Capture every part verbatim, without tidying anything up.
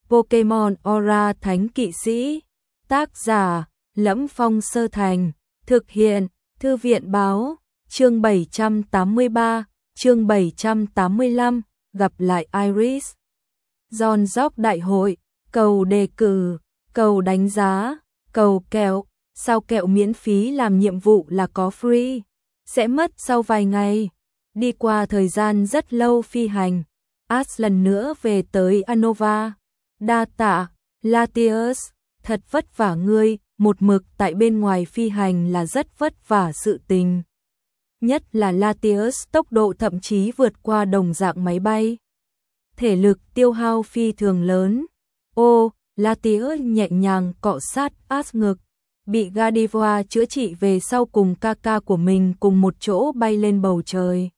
Pokemon Aura Thánh Kỵ Sĩ. Tác giả Lẫm Phong Sơ Thành. Thực hiện Thư viện Báo. Chương bảy trăm tám mươi ba, chương bảy trăm tám mươi lăm, gặp lại Iris. John Jock Đại hội, cầu đề cử, cầu đánh giá, cầu kẹo. Sao kẹo miễn phí làm nhiệm vụ là có free? Sẽ mất sau vài ngày. Đi qua thời gian rất lâu phi hành, Ash lần nữa về tới Unova. Đa tạ, Latios, thật vất vả ngươi, một mực tại bên ngoài phi hành là rất vất vả sự tình. Nhất là Latios tốc độ thậm chí vượt qua đồng dạng máy bay. Thể lực tiêu hao phi thường lớn. Ô, Latios nhẹ nhàng cọ sát Ash ngực. Bị Gardevoir chữa trị về sau cùng ca ca của mình cùng một chỗ bay lên bầu trời.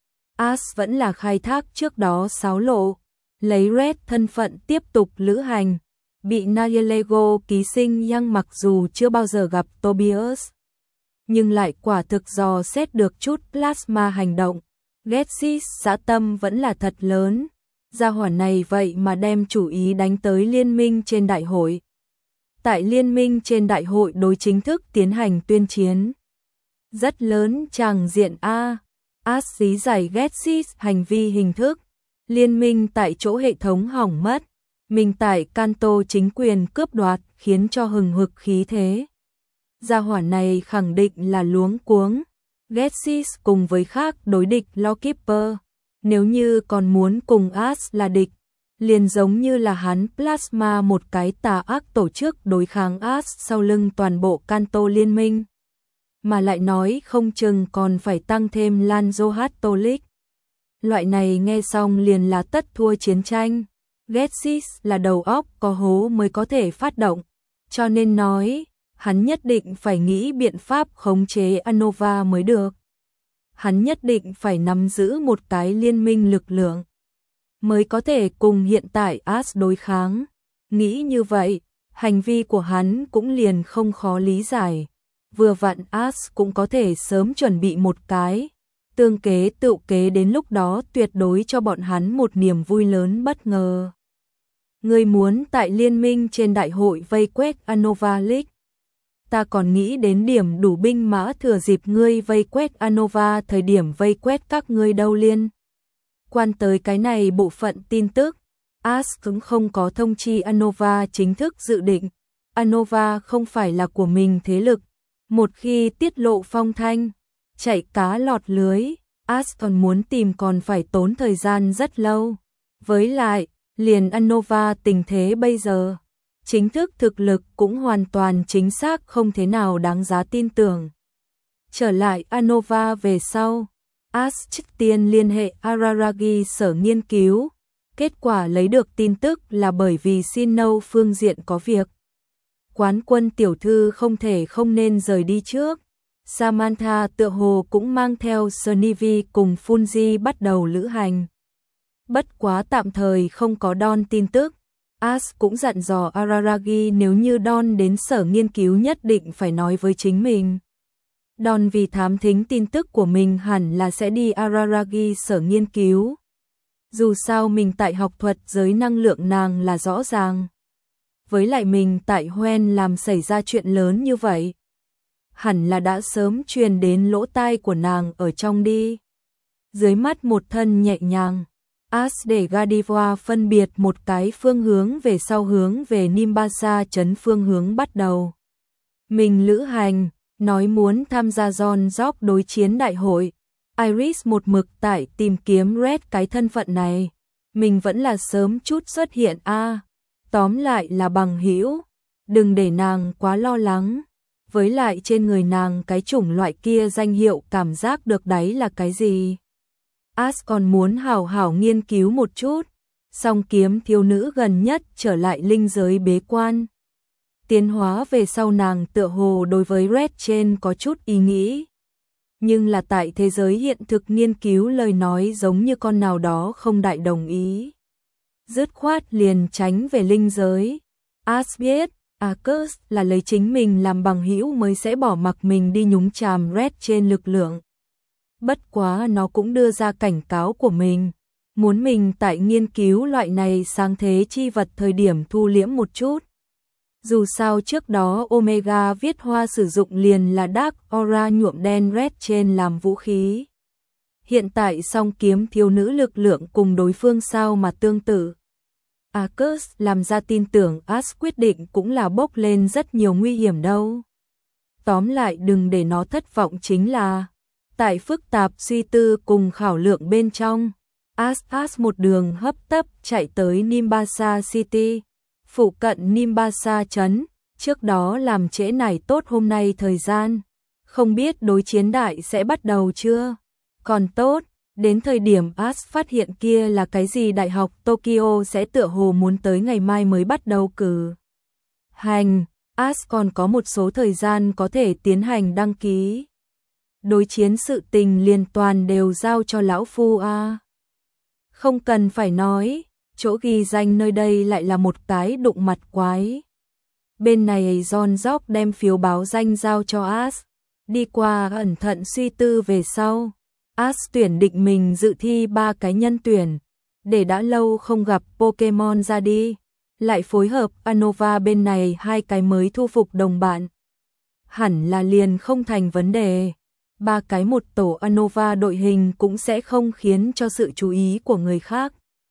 Ash vẫn là khai thác trước đó xáo lộ, lấy Red thân phận tiếp tục lữ hành. Bị Nihilego ký sinh Yang mặc dù chưa bao giờ gặp Tobias, nhưng lại quả thực dò xét được chút plasma hành động. Getsis dã tâm vẫn là thật lớn. Gia hỏa này vậy mà đem chủ ý đánh tới liên minh trên đại hội. Tại liên minh trên đại hội đối chính thức tiến hành tuyên chiến. Rất lớn tràng diện A. Ash dí giải Getsis hành vi hình thức. Liên minh tại chỗ hệ thống hỏng mất. Mình tại Kanto chính quyền cướp đoạt khiến cho hừng hực khí thế. Gia hỏa này khẳng định là luống cuống. Getsis cùng với khác đối địch Lawkeeper. Nếu như còn muốn cùng Ash là địch, liền giống như là hắn plasma một cái tà ác tổ chức đối kháng Ash sau lưng toàn bộ Kanto liên minh. Mà lại nói không chừng còn phải tăng thêm Lanzo Hatolik. Loại này nghe xong liền là tất thua chiến tranh. Getsis là đầu óc có hố mới có thể phát động. Cho nên nói, hắn nhất định phải nghĩ biện pháp khống chế Unova mới được. Hắn nhất định phải nắm giữ một cái liên minh lực lượng, mới có thể cùng hiện tại Ash đối kháng. Nghĩ như vậy, hành vi của hắn cũng liền không khó lý giải. Vừa vặn Ash cũng có thể sớm chuẩn bị một cái. Tương kế tự kế đến lúc đó tuyệt đối cho bọn hắn một niềm vui lớn bất ngờ. Ngươi muốn tại liên minh trên đại hội vây quét Unova League. Ta còn nghĩ đến điểm đủ binh mã thừa dịp ngươi vây quét Unova thời điểm vây quét các ngươi đâu liên. Quan tới cái này bộ phận tin tức, Ash cũng không có thông chi Unova chính thức dự định. Unova không phải là của mình thế lực. Một khi tiết lộ phong thanh, chạy cá lọt lưới, Ash còn muốn tìm còn phải tốn thời gian rất lâu. Với lại, liền Unova tình thế bây giờ, chính thức thực lực cũng hoàn toàn chính xác không thế nào đáng giá tin tưởng. Trở lại Unova về sau, Ash trước tiên liên hệ Araragi sở nghiên cứu. Kết quả lấy được tin tức là bởi vì Sinnoh phương diện có việc. Quán quân tiểu thư không thể không nên rời đi trước. Samantha tựa hồ cũng mang theo Snivi cùng Fungi bắt đầu lữ hành. Bất quá tạm thời không có Don tin tức. Ash cũng dặn dò Araragi nếu như Don đến sở nghiên cứu nhất định phải nói với chính mình. Don vì thám thính tin tức của mình hẳn là sẽ đi Araragi sở nghiên cứu. Dù sao mình tại học thuật giới năng lượng nàng là rõ ràng. Với lại mình tại Hoenn làm xảy ra chuyện lớn như vậy, hẳn là đã sớm truyền đến lỗ tai của nàng ở trong đi. Dưới mắt một thân nhẹ nhàng, Ash để Gardevoir phân biệt một cái phương hướng về sau hướng về Nimbasa trấn phương hướng bắt đầu. Mình lữ hành, nói muốn tham gia John Jock đối chiến đại hội. Iris một mực tại tìm kiếm Red cái thân phận này. Mình vẫn là sớm chút xuất hiện a. À, tóm lại là bằng hữu, đừng để nàng quá lo lắng. Với lại trên người nàng cái chủng loại kia danh hiệu cảm giác được đấy là cái gì? Ash còn muốn hảo hảo nghiên cứu một chút. Song kiếm thiếu nữ gần nhất trở lại linh giới bế quan. Tiến hóa về sau nàng tựa hồ đối với Red trên có chút ý nghĩ. Nhưng là tại thế giới hiện thực nghiên cứu lời nói giống như con nào đó không đại đồng ý. Dứt khoát liền tránh về linh giới. Ash biết, Arcus là lấy chính mình làm bằng hữu mới sẽ bỏ mặc mình đi nhúng chàm Red trên lực lượng. Bất quá nó cũng đưa ra cảnh cáo của mình. muốn mình tại nghiên cứu loại này sáng thế chi vật thời điểm thu liễm một chút. Dù sao trước đó Omega viết hoa sử dụng liền là Dark Aura nhuộm đen red trên làm vũ khí. Hiện tại song kiếm thiếu nữ lực lượng cùng đối phương sao mà tương tự. Arcus làm ra tin tưởng Ash quyết định cũng là bốc lên rất nhiều nguy hiểm đâu. Tóm lại đừng để nó thất vọng chính là, tại phức tạp suy tư cùng khảo lượng bên trong, Ash Ash một đường hấp tấp chạy tới Nimbasa City, phụ cận Nimbasa trấn, trước đó làm trễ nải tốt hôm nay thời gian, không biết đối chiến đại sẽ bắt đầu chưa? Còn tốt, đến thời điểm Ash phát hiện kia là cái gì Đại học Tokyo sẽ tựa hồ muốn tới ngày mai mới bắt đầu cử hành, Ash còn có một số thời gian có thể tiến hành đăng ký. Đối chiến sự tình liên toàn đều giao cho lão phu a. Không cần phải nói, chỗ ghi danh nơi đây lại là một cái đụng mặt quái. Bên này John Jock đem phiếu báo danh giao cho Ash, đi qua ẩn thận suy tư về sau. Ash tuyển định mình dự thi ba cái nhân tuyển, để đã lâu không gặp Pokemon ra đi, lại phối hợp Anova bên này hai cái mới thu phục đồng bạn. Hẳn là liền không thành vấn đề, ba cái một tổ Anova đội hình cũng sẽ không khiến cho sự chú ý của người khác.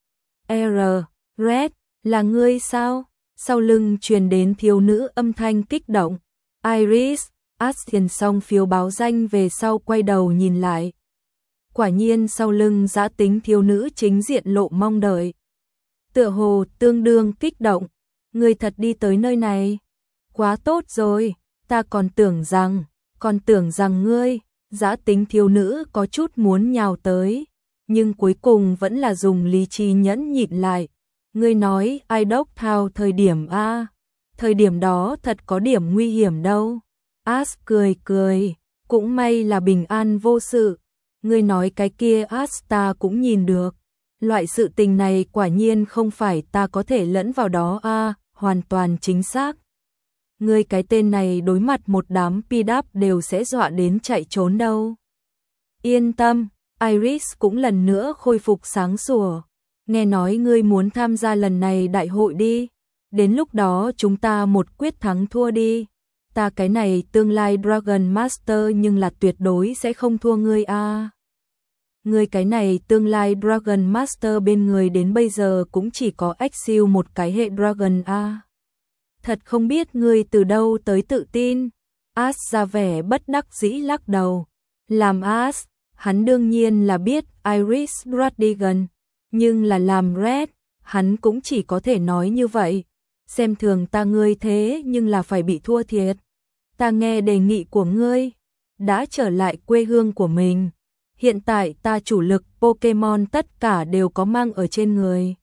R, Red, là ngươi sao? Sau lưng truyền đến thiếu nữ âm thanh kích động. Iris, Ash thiền xong phiếu báo danh về sau quay đầu nhìn lại. Quả nhiên sau lưng dã tính thiếu nữ chính diện lộ mong đợi. Tựa hồ tương đương kích động, người thật đi tới nơi này. Quá tốt rồi, ta còn tưởng rằng, còn tưởng rằng ngươi, dã tính thiếu nữ có chút muốn nhào tới. Nhưng cuối cùng vẫn là dùng lý trí nhẫn nhịn lại. Ngươi nói ai đốc thao thời điểm A, thời điểm đó thật có điểm nguy hiểm đâu. Ash cười cười, cũng may là bình an vô sự. Ngươi nói cái kia Ash ta cũng nhìn được. Loại sự tình này quả nhiên không phải ta có thể lẫn vào đó a, hoàn toàn chính xác. Ngươi cái tên này đối mặt một đám pi đáp đều sẽ dọa đến chạy trốn đâu. Yên tâm, Iris cũng lần nữa khôi phục sáng sủa. Nghe nói ngươi muốn tham gia lần này đại hội đi. Đến lúc đó chúng ta một quyết thắng thua đi. Ta cái này tương lai Dragon Master nhưng là tuyệt đối sẽ không thua ngươi a. À. Ngươi cái này tương lai Dragon Master bên người đến bây giờ cũng chỉ có Exil một cái hệ Dragon a. À. Thật không biết ngươi từ đâu tới tự tin. Ash ra vẻ bất đắc dĩ lắc đầu. Làm Ash, hắn đương nhiên là biết Iris Radigan, nhưng là làm Red, hắn cũng chỉ có thể nói như vậy. Xem thường ta ngươi thế nhưng là phải bị thua thiệt. Ta nghe đề nghị của ngươi, đã trở lại quê hương của mình. Hiện tại ta chủ lực Pokemon tất cả đều có mang ở trên người.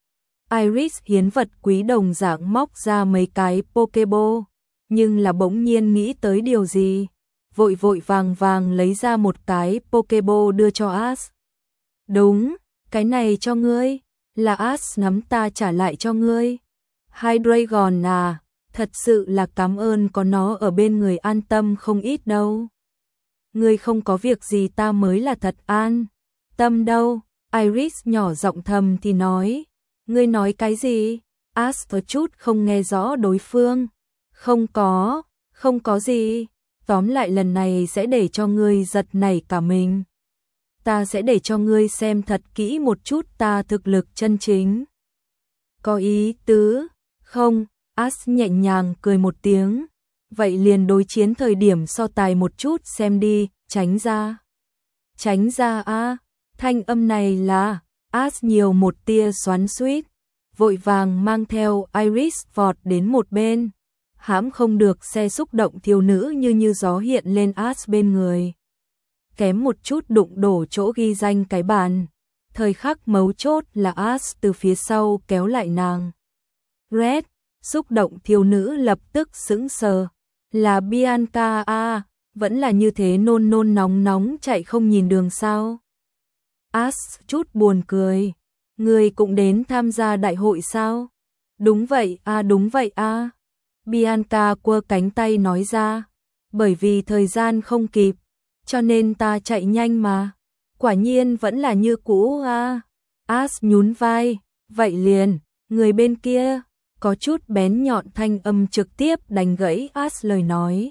Iris hiến vật quý đồng dạng móc ra mấy cái Pokeball, nhưng là bỗng nhiên nghĩ tới điều gì. Vội vội vàng vàng lấy ra một cái Pokeball đưa cho Ash. Đúng, cái này cho ngươi, là Ash nắm ta trả lại cho ngươi. Hydreigon à, thật sự là cảm ơn có nó ở bên người an tâm không ít đâu. Ngươi không có việc gì ta mới là thật an tâm đâu. Iris nhỏ giọng thầm thì nói. Ngươi nói cái gì? Ash có chút không nghe rõ đối phương. Không có, không có gì. Tóm lại lần này sẽ để cho ngươi giật nảy cả mình. Ta sẽ để cho ngươi xem thật kỹ một chút ta thực lực chân chính. Có ý tứ? Không, Ash nhẹ nhàng cười một tiếng. Vậy liền đối chiến thời điểm so tài một chút xem đi, tránh ra. Tránh ra a, à, thanh âm này là, Ash nhiều một tia xoắn xuýt, vội vàng mang theo Iris vọt đến một bên. Hãm không được xe xúc động thiếu nữ như như gió hiện lên Ash bên người. Kém một chút đụng đổ chỗ ghi danh cái bàn. Thời khắc mấu chốt là Ash từ phía sau kéo lại nàng. Red, xúc động thiếu nữ lập tức sững sờ. Là Bianca a, à, vẫn là như thế nôn nôn nóng nóng chạy không nhìn đường sao. Ash chút buồn cười. Người cũng đến tham gia đại hội sao? Đúng vậy a, à, đúng vậy a. À. Bianca quơ cánh tay nói ra. Bởi vì thời gian không kịp, cho nên ta chạy nhanh mà. Quả nhiên vẫn là như cũ a. À. As nhún vai, vậy liền, người bên kia, có chút bén nhọn thanh âm trực tiếp đánh gãy As lời nói.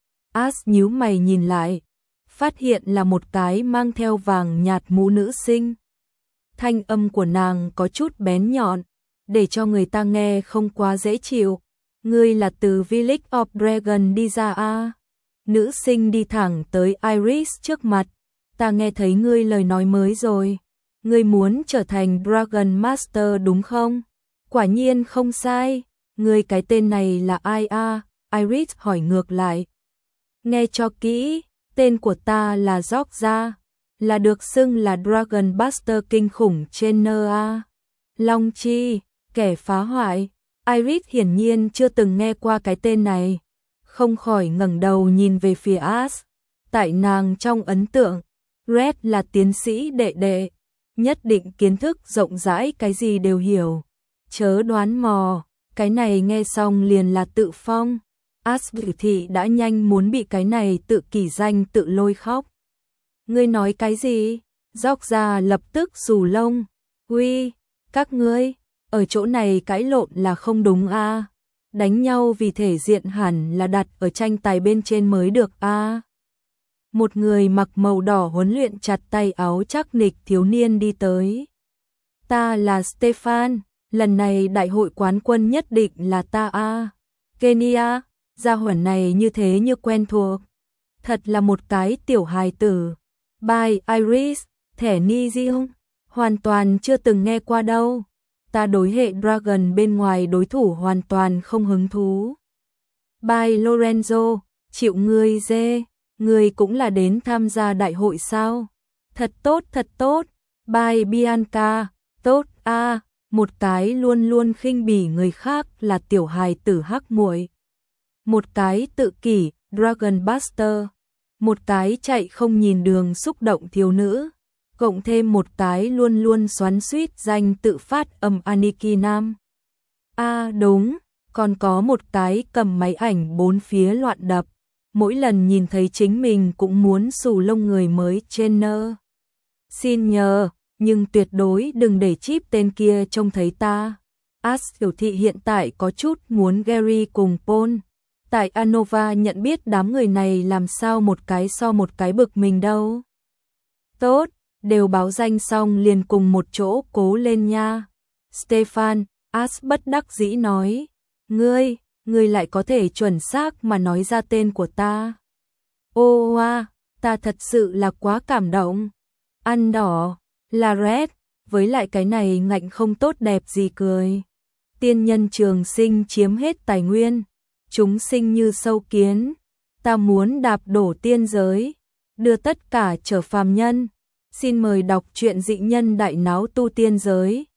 As nhíu mày nhìn lại, phát hiện là một cái mang theo vàng nhạt mũ nữ sinh. Thanh âm của nàng có chút bén nhọn, để cho người ta nghe không quá dễ chịu. Ngươi là từ Village of Dragon đi ra à? Nữ sinh đi thẳng tới Iris trước mặt. Ta nghe thấy ngươi lời nói mới rồi. Ngươi muốn trở thành Dragon Master đúng không? Quả nhiên không sai. Ngươi cái tên này là ai à? Iris hỏi ngược lại. Nghe cho kỹ, tên của ta là Georgia, là được xưng là Dragon Buster kinh khủng trên en a. Long Chi, kẻ phá hoại. Iris hiển nhiên chưa từng nghe qua cái tên này, không khỏi ngẩng đầu nhìn về phía As. Tại nàng trong ấn tượng, Red là tiến sĩ đệ đệ, nhất định kiến thức rộng rãi, cái gì đều hiểu. Chớ đoán mò, cái này nghe xong liền là tự phong. As biểu thị đã nhanh muốn bị cái này tự kỷ danh tự lôi khóc. Ngươi nói cái gì? Dóc ra lập tức rủ lông. Uy, các ngươi, ở chỗ này cãi lộn là không đúng a. À? Đánh nhau vì thể diện hẳn là đặt ở tranh tài bên trên mới được a. À? Một người mặc màu đỏ huấn luyện chặt tay áo chắc nịch thiếu niên đi tới. Ta là Stefan, lần này đại hội quán quân nhất định là ta a. À? Kenya, gia hỏa này như thế như quen thuộc. Thật là một cái tiểu hài tử. Bye Iris, thẻ Nizium, hoàn toàn chưa từng nghe qua đâu. Ta đối hệ Dragon bên ngoài đối thủ hoàn toàn không hứng thú. Bye Lorenzo, chịu ngươi dê, ngươi cũng là đến tham gia đại hội sao? Thật tốt, thật tốt. Bye Bianca, tốt a, à, một cái luôn luôn khinh bỉ người khác là tiểu hài tử hắc muội. Một cái tự kỷ, Dragon Buster. Một cái chạy không nhìn đường xúc động thiếu nữ. Cộng thêm một cái luôn luôn xoắn xuýt danh tự phát âm Aniki Nam. À đúng, còn có một cái cầm máy ảnh bốn phía loạn đập. Mỗi lần nhìn thấy chính mình cũng muốn xù lông người mới trên nơ. Xin nhờ, nhưng tuyệt đối đừng để chip tên kia trông thấy ta. As biểu thị hiện tại có chút muốn Gary cùng Paul. Tại Anova nhận biết đám người này làm sao một cái so một cái bực mình đâu. Tốt, đều báo danh xong liền cùng một chỗ cố lên nha. Stefan, As bất đắc dĩ nói. Ngươi, ngươi lại có thể chuẩn xác mà nói ra tên của ta. Ô à, ta thật sự là quá cảm động. Ăn đỏ, là Red, với lại cái này ngạnh không tốt đẹp gì cười. Tiên nhân trường sinh chiếm hết tài nguyên. Chúng sinh như sâu kiến, ta muốn đạp đổ tiên giới, đưa tất cả trở phàm nhân. Xin mời đọc truyện dị nhân đại náo tu tiên giới.